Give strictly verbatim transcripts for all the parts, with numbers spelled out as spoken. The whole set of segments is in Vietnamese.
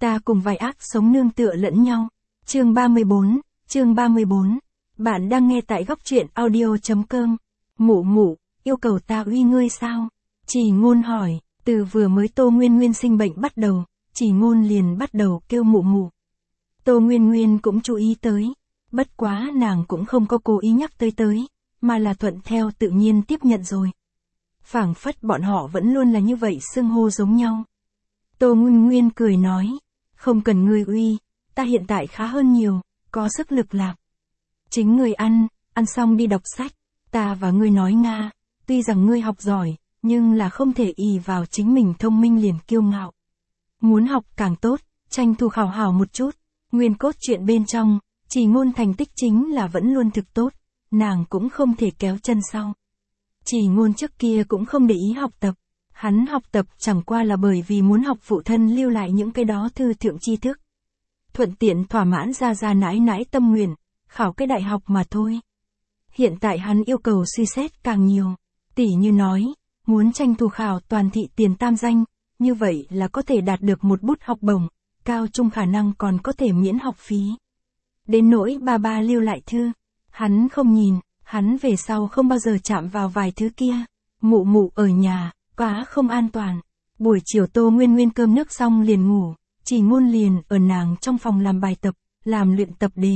Ta cùng vài ác sống nương tựa lẫn nhau. Chương ba mươi bốn, chương ba mươi bốn. Bạn đang nghe tại góc truyện audio.com. Mụ mụ, yêu cầu ta uy ngươi sao? Chỉ Ngôn hỏi, từ vừa mới Tô Nguyên Nguyên sinh bệnh bắt đầu, Chỉ Ngôn liền bắt đầu kêu mụ mụ. Tô Nguyên Nguyên cũng chú ý tới, bất quá nàng cũng không có cố ý nhắc tới tới, mà là thuận theo tự nhiên tiếp nhận rồi. Phảng phất bọn họ vẫn luôn là như vậy xưng hô giống nhau. Tô Nguyên Nguyên cười nói, không cần ngươi uy, ta hiện tại khá hơn nhiều, có sức lực lạc. Chính ngươi ăn, ăn xong đi đọc sách, ta và ngươi nói Nga, tuy rằng ngươi học giỏi, nhưng là không thể ỷ vào chính mình thông minh liền kiêu ngạo. Muốn học càng tốt, tranh thủ khảo hảo một chút, nguyên cốt truyện bên trong, Chỉ Ngôn thành tích chính là vẫn luôn thực tốt, nàng cũng không thể kéo chân sau. Chỉ Ngôn trước kia cũng không để ý học tập, hắn học tập chẳng qua là bởi vì muốn học phụ thân lưu lại những cái đó thư thượng tri thức. Thuận tiện thỏa mãn ra ra nãi nãi tâm nguyện, khảo cái đại học mà thôi. Hiện tại hắn yêu cầu suy xét càng nhiều, tỉ như nói, muốn tranh thủ khảo toàn thị tiền tam danh, như vậy là có thể đạt được một bút học bổng, cao trung khả năng còn có thể miễn học phí. Đến nỗi ba ba lưu lại thư, hắn không nhìn, hắn về sau không bao giờ chạm vào vài thứ kia. Mụ mụ ở nhà, quá không an toàn. Buổi chiều Tô Nguyên Nguyên cơm nước xong liền ngủ, Chỉ Ngôn liền ở nàng trong phòng làm bài tập, làm luyện tập đề.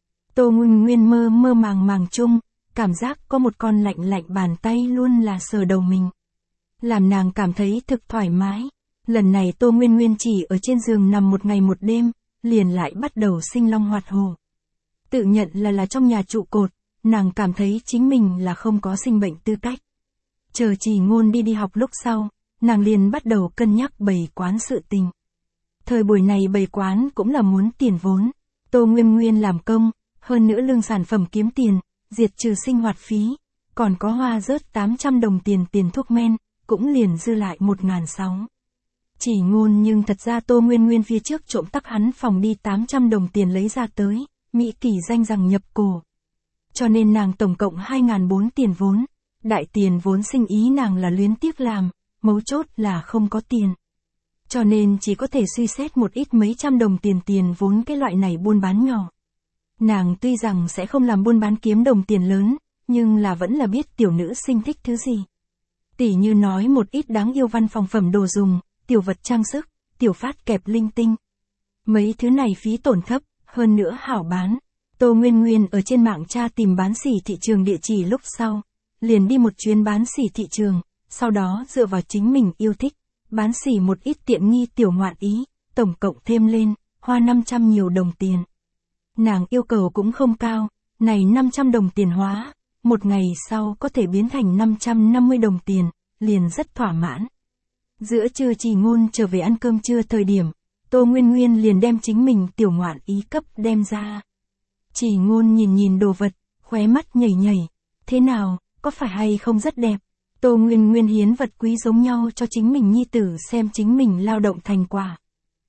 Tô Nguyên Nguyên mơ mơ màng màng chung, cảm giác có một con lạnh lạnh bàn tay luôn là sờ đầu mình. Làm nàng cảm thấy thực thoải mái. Lần này Tô Nguyên Nguyên chỉ ở trên giường nằm một ngày một đêm, liền lại bắt đầu sinh long hoạt hổ. Tự nhận là là trong nhà trụ cột, nàng cảm thấy chính mình là không có sinh bệnh tư cách. Chờ Chỉ Ngôn đi đi học lúc sau, nàng liền bắt đầu cân nhắc bày quán sự tình. Thời buổi này bày quán cũng là muốn tiền vốn. Tô Nguyên Nguyên làm công, hơn nữa lương sản phẩm kiếm tiền, diệt trừ sinh hoạt phí, còn có hoa rớt tám trăm đồng tiền tiền thuốc men, cũng liền dư lại một nghìn sáu. Chỉ Ngôn nhưng thật ra Tô Nguyên Nguyên phía trước trộm tắc hắn phòng đi tám trăm đồng tiền lấy ra tới, Mỹ kỳ danh rằng nhập cổ. Cho nên nàng tổng cộng hai nghìn bốn tiền vốn, đại tiền vốn sinh ý nàng là luyến tiếc làm, mấu chốt là không có tiền. Cho nên chỉ có thể suy xét một ít mấy trăm đồng tiền tiền vốn cái loại này buôn bán nhỏ. Nàng tuy rằng sẽ không làm buôn bán kiếm đồng tiền lớn, nhưng là vẫn là biết tiểu nữ sinh thích thứ gì. Tỉ như nói một ít đáng yêu văn phòng phẩm đồ dùng, tiểu vật trang sức, tiểu phát kẹp linh tinh. Mấy thứ này phí tổn thấp, hơn nữa hảo bán. Tô Nguyên Nguyên ở trên mạng tra tìm bán sỉ thị trường địa chỉ lúc sau, liền đi một chuyến bán sỉ thị trường, sau đó dựa vào chính mình yêu thích, bán sỉ một ít tiện nghi tiểu ngoạn ý, tổng cộng thêm lên, hoa năm trăm nhiều đồng tiền. Nàng yêu cầu cũng không cao, này năm trăm đồng tiền hóa, một ngày sau có thể biến thành năm trăm năm mươi đồng tiền, liền rất thỏa mãn. Giữa trưa Chỉ Ngôn trở về ăn cơm trưa thời điểm, Tô Nguyên Nguyên liền đem chính mình tiểu ngoạn ý cấp đem ra. Chỉ Ngôn nhìn nhìn đồ vật, khóe mắt nhảy nhảy, thế nào, có phải hay không rất đẹp? Tô Nguyên Nguyên hiến vật quý giống nhau cho chính mình nhi tử xem chính mình lao động thành quả.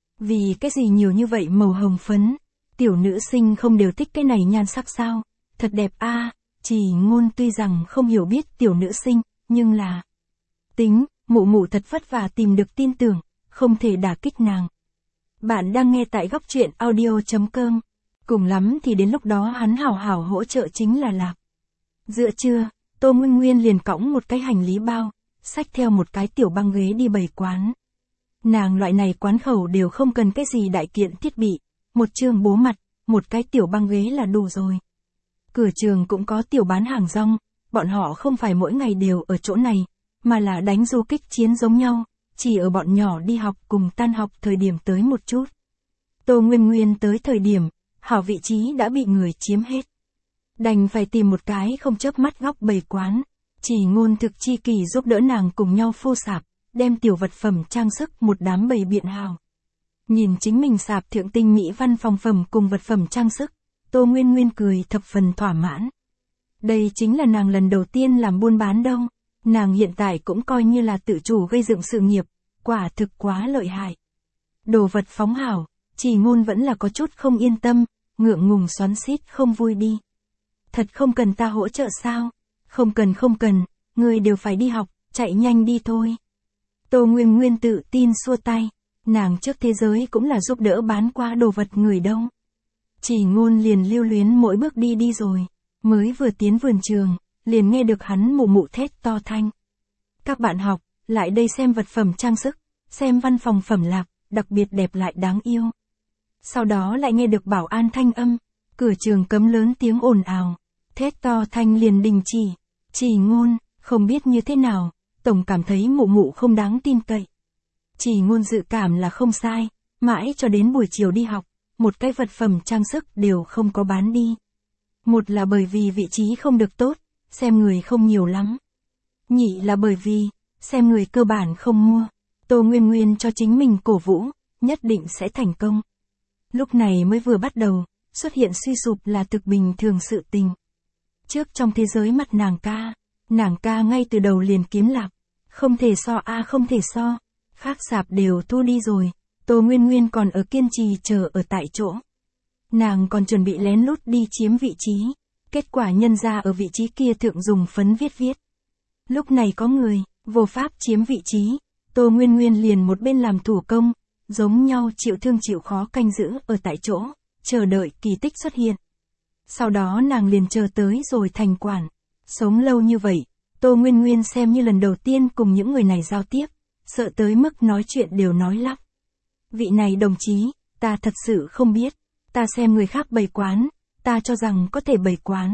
Vì cái gì nhiều như vậy màu hồng phấn, tiểu nữ sinh không đều thích cái này nhan sắc sao, thật đẹp a. À. Chỉ Ngôn tuy rằng không hiểu biết tiểu nữ sinh, nhưng là tính, mụ mụ thật vất vả tìm được tin tưởng, không thể đả kích nàng. Bạn đang nghe tại góc truyện audio.com. Cùng lắm thì đến lúc đó hắn hảo hảo hỗ trợ chính là lạc. Giữa trưa, Tô Nguyên Nguyên liền cõng một cái hành lý bao, xách theo một cái tiểu băng ghế đi bày quán. Nàng loại này quán khẩu đều không cần cái gì đại kiện thiết bị, một chương bố mặt, một cái tiểu băng ghế là đủ rồi. Cửa trường cũng có tiểu bán hàng rong, bọn họ không phải mỗi ngày đều ở chỗ này, mà là đánh du kích chiến giống nhau, chỉ ở bọn nhỏ đi học cùng tan học thời điểm tới một chút. Tô Nguyên Nguyên tới thời điểm, hảo vị trí đã bị người chiếm hết. Đành phải tìm một cái không chớp mắt góc bày quán. Chỉ Ngôn thực chi kỳ giúp đỡ nàng cùng nhau phô sạp, đem tiểu vật phẩm trang sức một đám bày biện hào. Nhìn chính mình sạp thượng tinh mỹ văn phòng phẩm cùng vật phẩm trang sức, Tô Nguyên Nguyên cười thập phần thỏa mãn. Đây chính là nàng lần đầu tiên làm buôn bán đâu, nàng hiện tại cũng coi như là tự chủ gây dựng sự nghiệp, quả thực quá lợi hại. Đồ vật phóng hảo, Chỉ Ngôn vẫn là có chút không yên tâm, ngượng ngùng xoắn xít không vui đi. Thật không cần ta hỗ trợ sao? Không cần không cần, người đều phải đi học, chạy nhanh đi thôi. Tô Nguyên Nguyên tự tin xua tay, nàng trước thế giới cũng là giúp đỡ bán qua đồ vật người đâu. Chỉ ngôn liền lưu luyến mỗi bước đi đi rồi, mới vừa tiến vườn trường, liền nghe được hắn mụ mụ thét to thanh. Các bạn học, lại đây xem vật phẩm trang sức, xem văn phòng phẩm lạc, đặc biệt đẹp lại đáng yêu. Sau đó lại nghe được bảo an thanh âm, cửa trường cấm lớn tiếng ồn ào, thét to thanh liền đình chỉ. Chỉ ngôn, không biết như thế nào, tổng cảm thấy mụ mụ không đáng tin cậy. Chỉ ngôn dự cảm là không sai, mãi cho đến buổi chiều đi học, một cái vật phẩm trang sức đều không có bán đi. Một là bởi vì vị trí không được tốt, xem người không nhiều lắm. Nhị là bởi vì, xem người cơ bản không mua. Tô Nguyên Nguyên cho chính mình cổ vũ, nhất định sẽ thành công. Lúc này mới vừa bắt đầu, xuất hiện suy sụp là thực bình thường sự tình. Trước trong thế giới mặt nàng ca, nàng ca ngay từ đầu liền kiếm lạc, không thể so a à không thể so, khác sạp đều thu đi rồi, Tô Nguyên Nguyên còn ở kiên trì chờ ở tại chỗ. Nàng còn chuẩn bị lén lút đi chiếm vị trí, kết quả nhân ra ở vị trí kia thượng dùng phấn viết viết. Lúc này có người, vô pháp chiếm vị trí, Tô Nguyên Nguyên liền một bên làm thủ công, giống nhau chịu thương chịu khó canh giữ ở tại chỗ, chờ đợi kỳ tích xuất hiện. Sau đó nàng liền chờ tới rồi thành quản. Sống lâu như vậy, Tô Nguyên Nguyên xem như lần đầu tiên cùng những người này giao tiếp, sợ tới mức nói chuyện đều nói lắp. Vị này đồng chí, ta thật sự không biết, ta xem người khác bày quán, ta cho rằng có thể bày quán.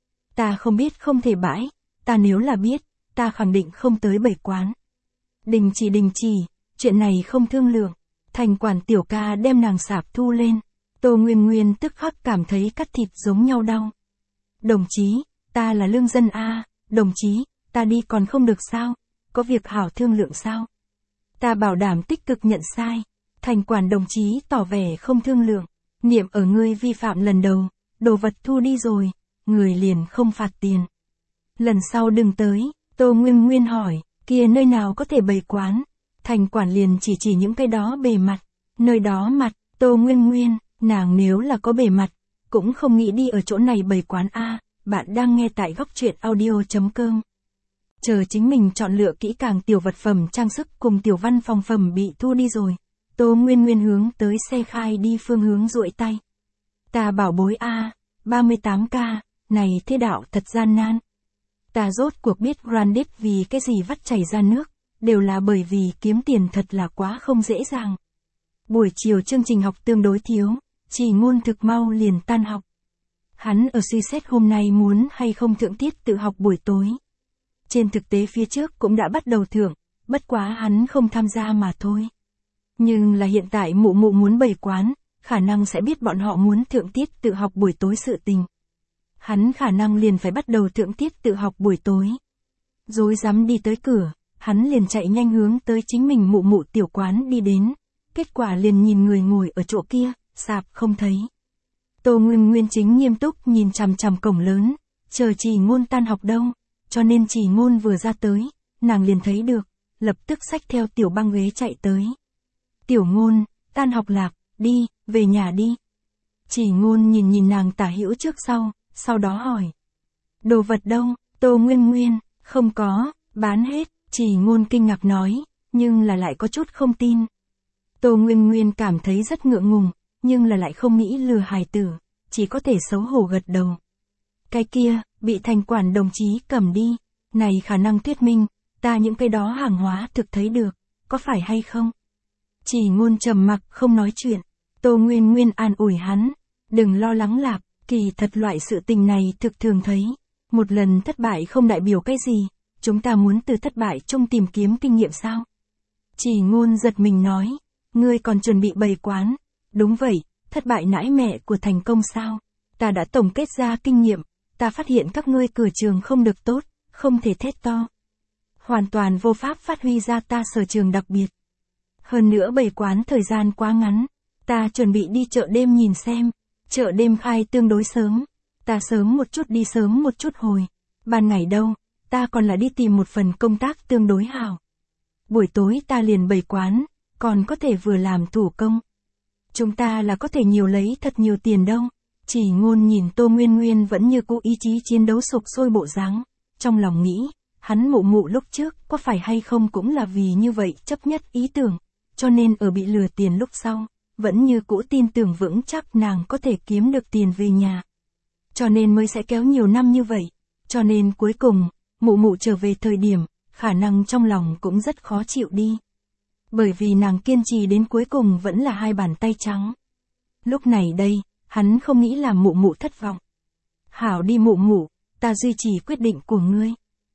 Ta không biết không thể bãi, ta nếu là biết, ta khẳng định không tới bày quán. Đình chỉ đình chỉ, chuyện này không thương lượng, thành quản tiểu ca đem nàng sạp thu lên, Tô Nguyên Nguyên tức khắc cảm thấy cắt thịt giống nhau đau. Đồng chí, ta là lương dân a, đồng chí, ta đi còn không được sao, có việc hảo thương lượng sao? Ta bảo đảm tích cực nhận sai, thành quản đồng chí tỏ vẻ không thương lượng, niệm ở ngươi vi phạm lần đầu, đồ vật thu đi rồi, người liền không phạt tiền. Lần sau đừng tới, Tô Nguyên Nguyên hỏi, kia nơi nào có thể bày quán? Thành quản liền chỉ chỉ những cái đó bề mặt, nơi đó mặt, Tô Nguyên Nguyên, nàng nếu là có bề mặt, cũng không nghĩ đi ở chỗ này bày quán a. Bạn đang nghe tại góc truyện audio.com. Chờ chính mình chọn lựa kỹ càng tiểu vật phẩm trang sức cùng tiểu văn phòng phẩm bị thu đi rồi, Tô Nguyên Nguyên hướng tới xe khai đi phương hướng duỗi tay. Ta bảo bối a, ba mươi tám k, này thế đạo thật gian nan. Ta rốt cuộc biết Grandip vì cái gì vắt chảy ra nước, đều là bởi vì kiếm tiền thật là quá không dễ dàng. Buổi chiều chương trình học tương đối thiếu, Chỉ Ngôn thực mau liền tan học. Hắn ở suy xét hôm nay muốn hay không thượng tiết tự học buổi tối. Trên thực tế phía trước cũng đã bắt đầu thượng, bất quá hắn không tham gia mà thôi. Nhưng là hiện tại mụ mụ muốn bày quán, khả năng sẽ biết bọn họ muốn thượng tiết tự học buổi tối sự tình. Hắn khả năng liền phải bắt đầu thượng tiết tự học buổi tối. Rối rắm đi tới cửa, hắn liền chạy nhanh hướng tới chính mình mụ mụ tiểu quán đi đến. Kết quả liền nhìn người ngồi ở chỗ kia, sạp không thấy. Tô Nguyên Nguyên chính nghiêm túc nhìn chằm chằm cổng lớn, chờ Chỉ Ngôn tan học đâu, cho nên Chỉ Ngôn vừa ra tới, nàng liền thấy được, lập tức xách theo tiểu băng ghế chạy tới. Tiểu Ngôn, tan học lạc, đi, về nhà đi. Chỉ Ngôn nhìn nhìn nàng tả hữu trước sau, sau đó hỏi. Đồ vật đâu, Tô Nguyên Nguyên, không có, bán hết, Chỉ Ngôn kinh ngạc nói, nhưng là lại có chút không tin. Tô Nguyên Nguyên cảm thấy rất ngượng ngùng, nhưng là lại không nghĩ lừa hài tử, chỉ có thể xấu hổ gật đầu. Cái kia, bị thành quản đồng chí cầm đi, này khả năng thuyết minh, ta những cái đó hàng hóa thực thấy được, có phải hay không? Chỉ Ngôn trầm mặc không nói chuyện, Tô Nguyên Nguyên an ủi hắn, đừng lo lắng lạc, kỳ thật loại sự tình này thực thường thấy, một lần thất bại không đại biểu cái gì, chúng ta muốn từ thất bại chung tìm kiếm kinh nghiệm sao? Chỉ Ngôn giật mình nói, ngươi còn chuẩn bị bày quán, đúng vậy, thất bại nãi mẹ của thành công sao? Ta đã tổng kết ra kinh nghiệm, ta phát hiện các ngươi cửa trường không được tốt, không thể thét to. Hoàn toàn vô pháp phát huy ra ta sở trường đặc biệt. Hơn nữa bày quán thời gian quá ngắn, ta chuẩn bị đi chợ đêm nhìn xem, chợ đêm khai tương đối sớm, ta sớm một chút đi sớm một chút hồi, ban ngày đâu, ta còn là đi tìm một phần công tác tương đối hảo. Buổi tối ta liền bày quán, còn có thể vừa làm thủ công. Chúng ta là có thể nhiều lấy thật nhiều tiền đâu. Chỉ Ngôn nhìn Tô Nguyên Nguyên vẫn như cũ ý chí chiến đấu sục sôi bộ dáng, trong lòng nghĩ, hắn mụ mụ lúc trước có phải hay không cũng là vì như vậy chấp nhất ý tưởng, cho nên ở bị lừa tiền lúc sau, vẫn như cũ tin tưởng vững chắc nàng có thể kiếm được tiền về nhà. Cho nên mới sẽ kéo nhiều năm như vậy. Cho nên cuối cùng, mụ mụ trở về thời điểm, khả năng trong lòng cũng rất khó chịu đi. Bởi vì nàng kiên trì đến cuối cùng vẫn là hai bàn tay trắng. Lúc này đây, hắn không nghĩ làm mụ mụ thất vọng. Hảo đi mụ mụ, ta duy trì quyết định của ngươi.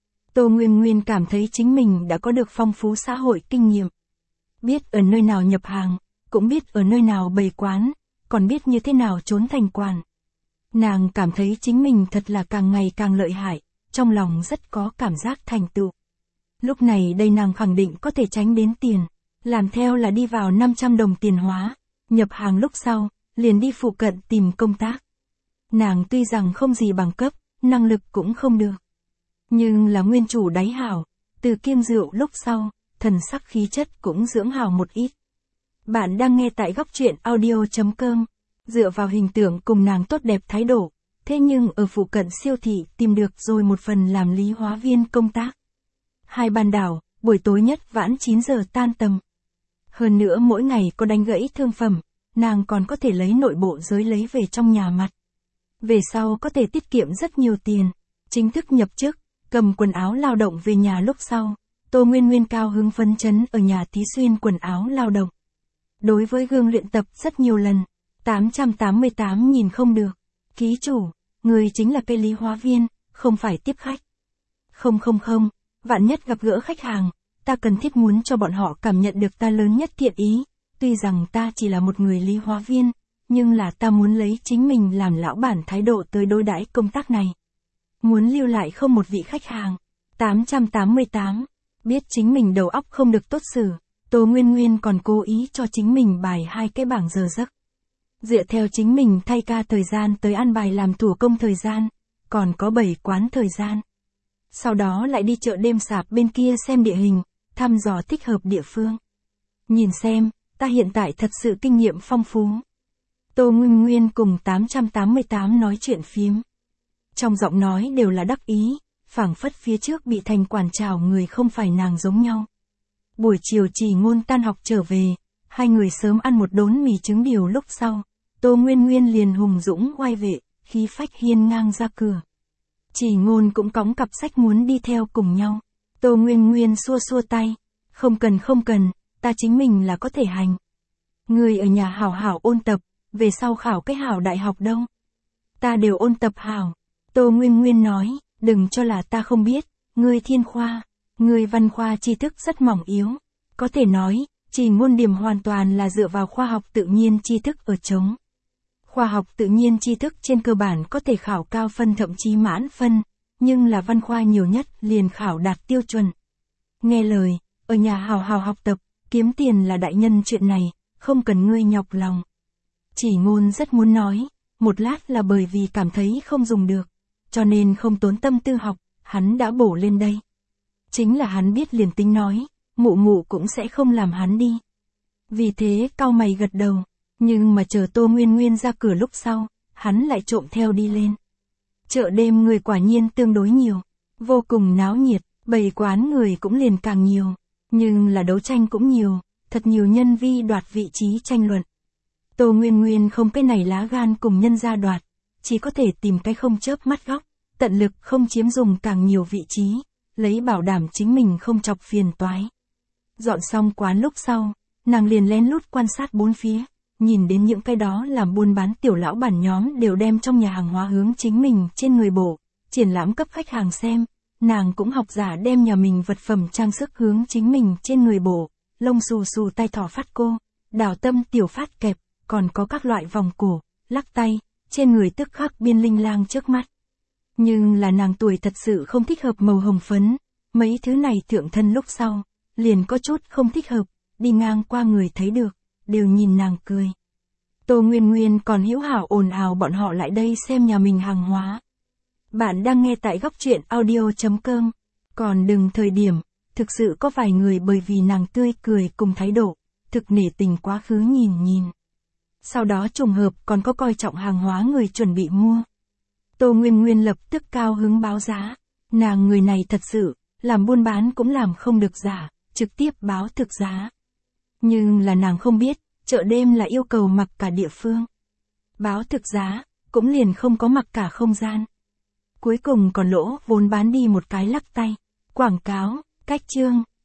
Tô Nguyên Nguyên cảm thấy chính mình đã có được phong phú xã hội kinh nghiệm. Biết ở nơi nào nhập hàng, cũng biết ở nơi nào bày quán, còn biết như thế nào trốn thành quản. Nàng cảm thấy chính mình thật là càng ngày càng lợi hại, trong lòng rất có cảm giác thành tựu. Lúc này đây nàng khẳng định có thể tránh đến tiền, làm theo là đi vào năm trăm đồng tiền hóa, nhập hàng lúc sau, liền đi phụ cận tìm công tác. Nàng tuy rằng không gì bằng cấp, năng lực cũng không được. Nhưng là nguyên chủ đáy hảo, từ kiêng rượu lúc sau, thần sắc khí chất cũng dưỡng hảo một ít. Bạn đang nghe tại góc truyện audio.com, dựa vào hình tượng cùng nàng tốt đẹp thái độ, thế nhưng ở phụ cận siêu thị tìm được rồi một phần làm lý hóa viên công tác. Hai ban đảo, buổi tối nhất vãn chín giờ tan tầm. Hơn nữa mỗi ngày có đánh gãy thương phẩm, nàng còn có thể lấy nội bộ giới lấy về trong nhà mặt. Về sau có thể tiết kiệm rất nhiều tiền, chính thức nhập chức, cầm quần áo lao động về nhà lúc sau. Tô Nguyên Nguyên cao hứng phấn chấn ở nhà tí xuyên quần áo lao động. Đối với gương luyện tập rất nhiều lần, tám trăm tám mươi tám nhìn không được. Ký chủ, người chính là cây lý hóa viên, không phải tiếp khách. Không không không, vạn nhất gặp gỡ khách hàng, ta cần thiết muốn cho bọn họ cảm nhận được ta lớn nhất thiện ý. Tuy rằng ta chỉ là một người lý hóa viên, nhưng là ta muốn lấy chính mình làm lão bản thái độ tới đối đãi công tác này. Muốn lưu lại không một vị khách hàng. tám trăm tám mươi tám, biết chính mình đầu óc không được tốt xử, Tô Nguyên Nguyên còn cố ý cho chính mình bài hai cái bảng giờ giấc. Dựa theo chính mình thay ca thời gian tới ăn bài làm thủ công thời gian, còn có bảy quán thời gian. Sau đó lại đi chợ đêm sạp bên kia xem địa hình, thăm dò thích hợp địa phương. Nhìn xem, ta hiện tại thật sự kinh nghiệm phong phú. Tô Nguyên Nguyên cùng tám trăm tám mươi tám nói chuyện phiếm. Trong giọng nói đều là đắc ý, phảng phất phía trước bị thành quản trào người không phải nàng giống nhau. Buổi chiều Chỉ Ngôn tan học trở về, hai người sớm ăn một đốn mì trứng điều lúc sau. Tô Nguyên Nguyên liền hùng dũng oai vệ, khí phách hiên ngang ra cửa. Chỉ Ngôn cũng cõng cặp sách muốn đi theo cùng nhau. Tô Nguyên Nguyên xua xua tay. Không cần không cần, ta chính mình là có thể hành. Người ở nhà hảo hảo ôn tập, về sau khảo cái hảo đại học đâu. Ta đều ôn tập hảo. Tô Nguyên Nguyên nói, đừng cho là ta không biết, ngươi thiên khoa, ngươi văn khoa tri thức rất mỏng yếu. Có thể nói, Chỉ Ngôn điểm hoàn toàn là dựa vào khoa học tự nhiên tri thức ở trống. Khoa học tự nhiên tri thức trên cơ bản có thể khảo cao phân thậm chí mãn phân, nhưng là văn khoa nhiều nhất liền khảo đạt tiêu chuẩn. Nghe lời, ở nhà hào hào học tập, kiếm tiền là đại nhân chuyện này, không cần ngươi nhọc lòng. Chỉ Ngôn rất muốn nói, một lát là bởi vì cảm thấy không dùng được, cho nên không tốn tâm tư học, hắn đã bổ lên đây. Chính là hắn biết liền tính nói, mụ mụ cũng sẽ không làm hắn đi. Vì thế cau mày gật đầu, nhưng mà chờ Tô Nguyên Nguyên ra cửa lúc sau, hắn lại trộm theo đi lên. Chợ đêm người quả nhiên tương đối nhiều, vô cùng náo nhiệt, bày quán người cũng liền càng nhiều, nhưng là đấu tranh cũng nhiều, thật nhiều nhân vi đoạt vị trí tranh luận. Tô Nguyên Nguyên không cái này lá gan cùng nhân ra đoạt, chỉ có thể tìm cái không chớp mắt góc, tận lực không chiếm dùng càng nhiều vị trí, lấy bảo đảm chính mình không chọc phiền toái. Dọn xong quán lúc sau, nàng liền lén lút quan sát bốn phía, nhìn đến những cái đó làm buôn bán tiểu lão bản nhóm đều đem trong nhà hàng hóa hướng chính mình trên người bổ, triển lãm cấp khách hàng xem, nàng cũng học giả đem nhà mình vật phẩm trang sức hướng chính mình trên người bổ, lông xù xù tay thỏ phát cô, đào tâm tiểu phát kẹp, còn có các loại vòng cổ, lắc tay, trên người tức khắc biên linh lang trước mắt. Nhưng là nàng tuổi thật sự không thích hợp màu hồng phấn, mấy thứ này thượng thân lúc sau, liền có chút không thích hợp, đi ngang qua người thấy được, đều nhìn nàng cười. Tô Nguyên Nguyên còn hữu hảo ồn ào bọn họ lại đây xem nhà mình hàng hóa. Bạn đang nghe tại góc truyện audio.com, còn đừng thời điểm, thực sự có vài người bởi vì nàng tươi cười cùng thái độ, thực nể tình quá khứ nhìn nhìn. Sau đó trùng hợp còn có coi trọng hàng hóa người chuẩn bị mua. Tô Nguyên Nguyên lập tức cao hứng báo giá, nàng người này thật sự, làm buôn bán cũng làm không được giả, trực tiếp báo thực giá. Nhưng là nàng không biết, chợ đêm là yêu cầu mặc cả địa phương. Báo thực giá, cũng liền không có mặc cả không gian. Cuối cùng còn lỗ vốn bán đi một cái lắc tay. Quảng cáo, cách chương,